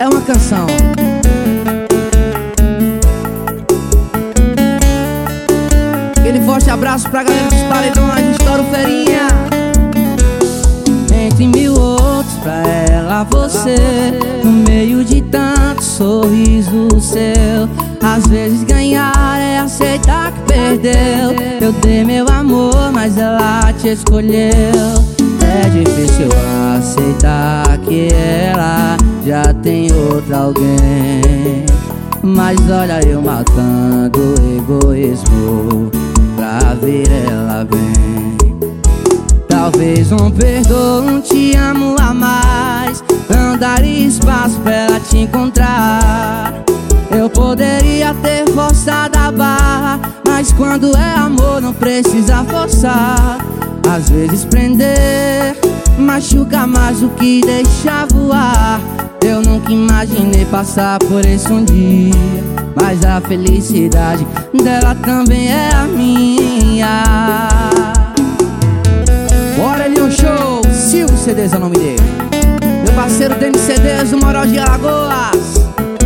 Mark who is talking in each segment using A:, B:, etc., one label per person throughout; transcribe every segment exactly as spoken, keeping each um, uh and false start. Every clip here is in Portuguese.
A: é uma canção. Aquele forte abraço pra galera dos paredões, estouro ferinha. Entre mil outros, pra ela você, no meio de tanto sorriso seu. Às vezes ganhar é aceitar que perdeu. Eu dei meu amor, mas ela te escolheu. É difícil aceitar que ela já tem outro alguém. Mas olha eu matando o egoísmo pra ver ela bem. Talvez um perdão, um te amo a mais, não daria espaço pra ela te encontrar. Eu poderia ter forçado a barra, mas quando é amor não precisa forçar. Às vezes prender machuca mais do que deixar voar. Eu nunca imaginei passar por isso um dia, mas a felicidade dela também é a minha. Bora ali um show, Silvio C Ds é o nome dele. Meu parceiro D M C Ds do Moral de Alagoas.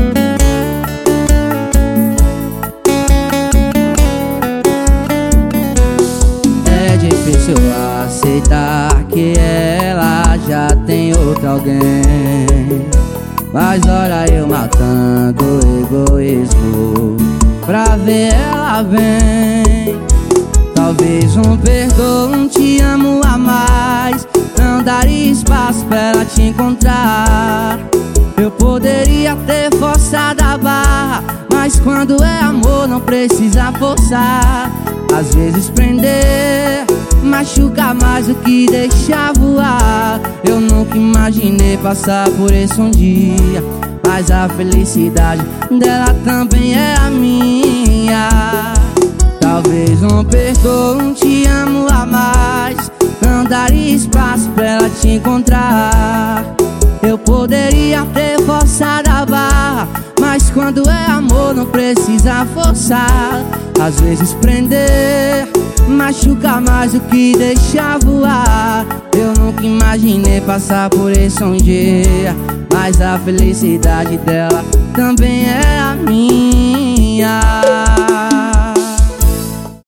A: É difícil aceitar que ela já tem outro alguém. Mas olha eu matando o egoísmo pra ver ela bem. Talvez um perdão, um te amo a mais, não daria espaço pra ela te encontrar. Eu poderia ter forçado a barra, mas quando é amor não precisa forçar. Às vezes prender machuca mais do que deixar voar. Eu nunca imaginei passar por isso um dia, mas a felicidade dela também é a minha. Talvez um perdão, um te amo a mais, não daria espaço pra ela te encontrar. Eu poderia ter forçado a barra, mas quando é amor não precisa forçar. Às vezes prender machuca mais do que deixar voar. Eu nunca imaginei passar por isso um dia, mas a felicidade dela também é a minha.